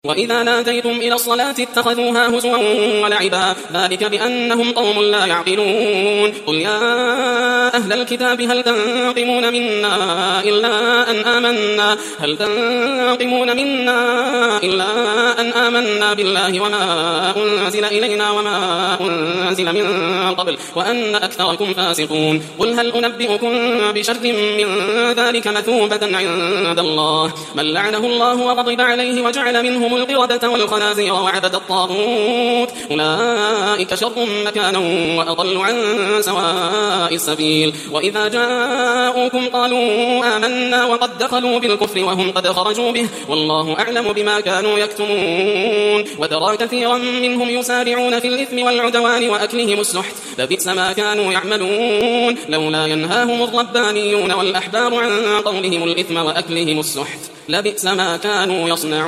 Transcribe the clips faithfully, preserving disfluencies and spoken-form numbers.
وإذا ناديتم إلى الصلاة اتخذوها هزوا ولعبا ذلك بأنهم قوم لا يعقلون قل يا أهل الكتاب هل تنقمون منا إلا أن آمنا هل تنقمون منا إلا أن آمنا بالله وما أنزل إلينا وما أنزل من قبل وأن أكثركم فاسقون قل هل أنبئكم بشر من ذلك مثوبة عند الله من لعنه الله وغضب عليه وجعل منهم القردة والخنازير وعبد الطاغوت أولئك شر مكانا وأضل عن سواء السبيل وإذا جاءوكم قالوا آمنا وقد دخلوا بالكفر وهم قد خرجوا به والله أعلم بما كانوا يكتمون وترى كثيرا منهم يسارعون في الإثم والعدوان وأكلهم السحت لبئس ما كانوا يعملون لولا ينهاهم الربانيون والأحبار عن قولهم الإثم وأكلهم السحت لبئس ما كانوا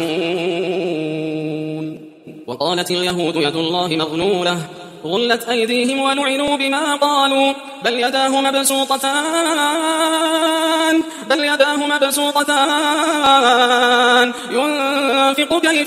يصنعون وقالت اليهود يد الله مغلولة غلت أيديهم ولعنوا بما قالوا بل يداه مبسوطتان بل يداه مبسوطتان ينفق كيف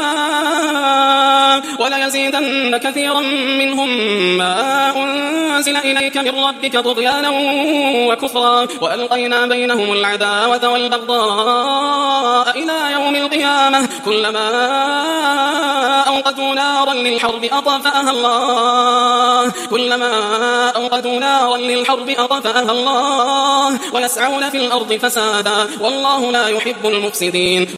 يشاء وليزيدن كثيرا منهم ما أنزل إليك من ربك طغيانا وكفرا وألقينا بينهم العداوة والبغضاء إلى يوم القيامة كلما أوقدوا نارا للحرب أطفأها الله كلما أوقدوا نارا للحرب أطفأها الله ويسعون في الأرض فسادا والله لا يحب المفسدين